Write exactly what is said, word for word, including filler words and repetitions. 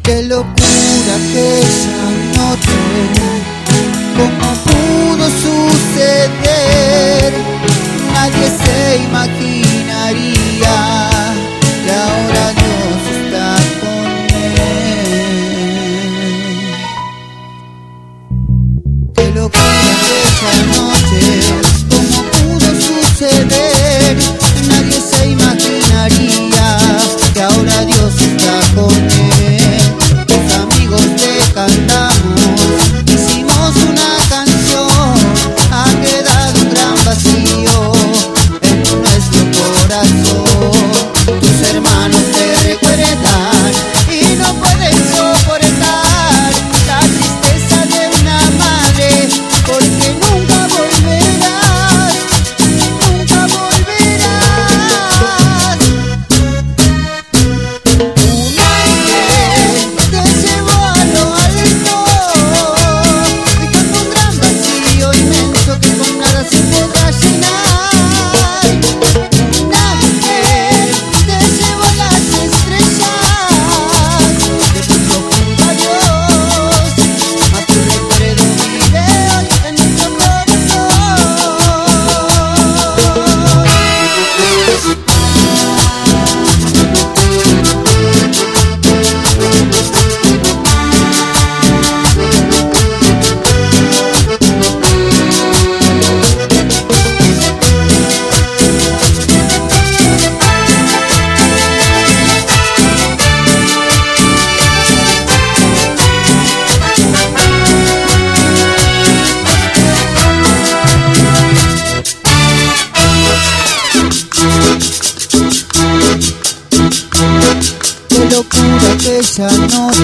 Qué locura aquella noche, cómo pudo suceder. Nadie se imaginaría que ahora Dios está con él. Qué locura aquella noche, cómo pudo suceder. Nadie se imaginaría que ahora Dios está con él. Cantamos, hicimos una canción, ha quedado un gran vacío en nuestro corazón. Tus hermanos te recuerdan y no pueden soportar la tristeza de una madre, porque nunca volverás, nunca volverás. Un ángel te llevó a lo alto, dejando un gran vacío inmenso que con nada se podrá llenar. Un ángel te llevó a las estrellas, te puso junto a Dios, mas tu recuerdo vive hoy en nuestro Qué locura aquella noche,